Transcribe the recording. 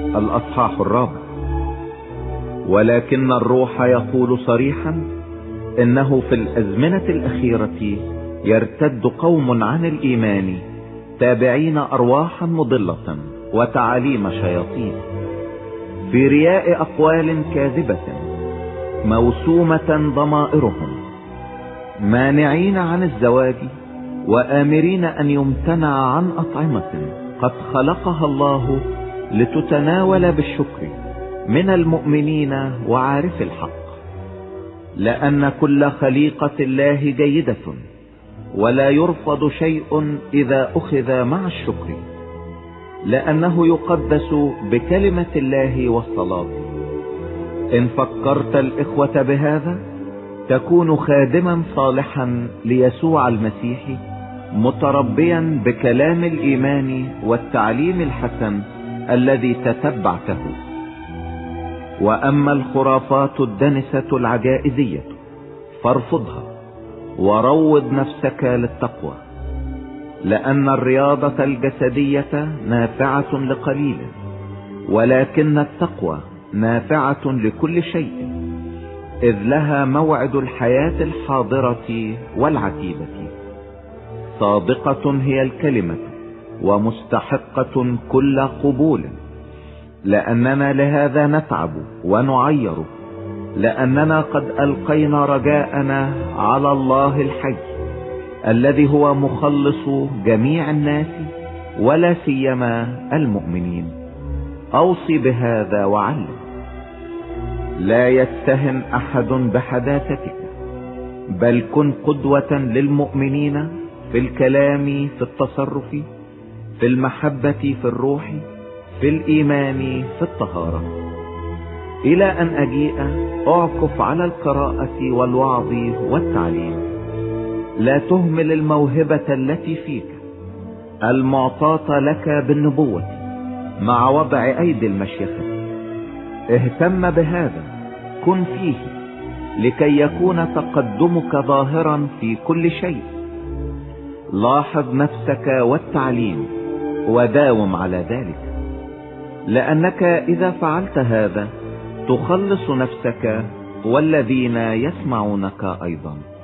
الأصحاح 4. ولكن الروح يقول صريحا إنه في الأزمنة الأخيرة يرتد قوم عن الإيمان تابعين أرواحا مضلة وتعاليم شياطين، في رياء أقوال كاذبة موسومة ضمائرهم، مانعين عن الزواج وآمرين أن يمتنع عن أطعمة قد خلقها الله لتتناول بالشكر من المؤمنين وعارف الحق، لأن كل خليقة الله جيدة ولا يرفض شيء إذا أخذ مع الشكر، لأنه يقدس بكلمة الله والصلاة. إن فكرت الإخوة بهذا تكون خادما صالحا ليسوع المسيح، متربيا بكلام الإيمان والتعليم الحسن الذي تتبعته. وأما الخرافات الدنسة العجائزية فارفضها وروض نفسك للتقوى، لأن الرياضة الجسدية نافعة لقليل، ولكن التقوى نافعة لكل شيء، إذ لها موعد الحياة الحاضرة والعتيدة. صادقة هي الكلمة ومستحقة كل قبول، لأننا لهذا نتعب ونعير، لأننا قد ألقينا رجاءنا على الله الحي الذي هو مخلص جميع الناس ولا سيما المؤمنين. أوصي بهذا وعلم: لا يتهم أحد بحداثتك، بل كن قدوة للمؤمنين في الكلام، في التصرف، في المحبة، في الروح، في الإيمان، في الطهارة. إلى أن أجيء أعكف على القراءة والوعظ والتعليم. لا تهمل الموهبة التي فيك المعطاة لك بالنبوة مع وضع أيدي المشيخة. اهتم بهذا، كن فيه لكي يكون تقدمك ظاهرا في كل شيء. لاحظ نفسك والتعليم وداوم على ذلك، لأنك إذا فعلت هذا تخلص نفسك والذين يسمعونك أيضا.